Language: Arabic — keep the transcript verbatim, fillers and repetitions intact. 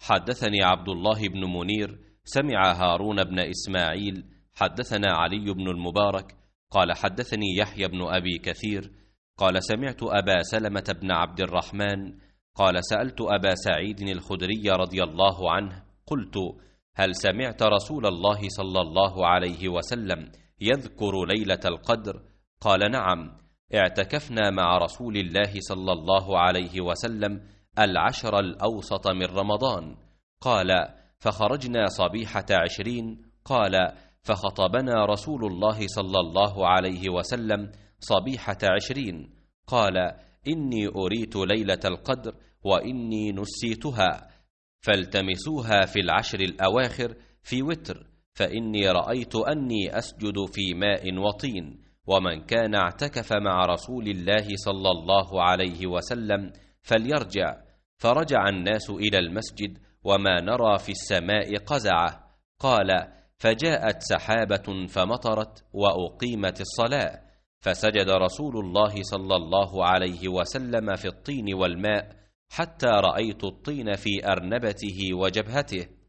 حدثني عبد الله بن منير سمع هارون بن إسماعيل حدثنا علي بن المبارك قال حدثني يحيى بن أبي كثير قال سمعت أبا سلمة بن عبد الرحمن قال سألت أبا سعيد الخدري رضي الله عنه قلت هل سمعت رسول الله صلى الله عليه وسلم يذكر ليلة القدر؟ قال نعم، اعتكفنا مع رسول الله صلى الله عليه وسلم العشر الأوسط من رمضان. قال فخرجنا صبيحة عشرين. قال فخطبنا رسول الله صلى الله عليه وسلم صبيحة عشرين. قال إني أريت ليلة القدر وإني نسيتها، فالتمسوها في العشر الأواخر في وتر، فإني رأيت أني أسجد في ماء وطين، ومن كان اعتكف مع رسول الله صلى الله عليه وسلم فليرجع. فرجع الناس إلى المسجد وما نرى في السماء قزعة. قال فجاءت سحابة فمطرت وأقيمت الصلاة، فسجد رسول الله صلى الله عليه وسلم في الطين والماء حتى رأيت الطين في أرنبته وجبهته.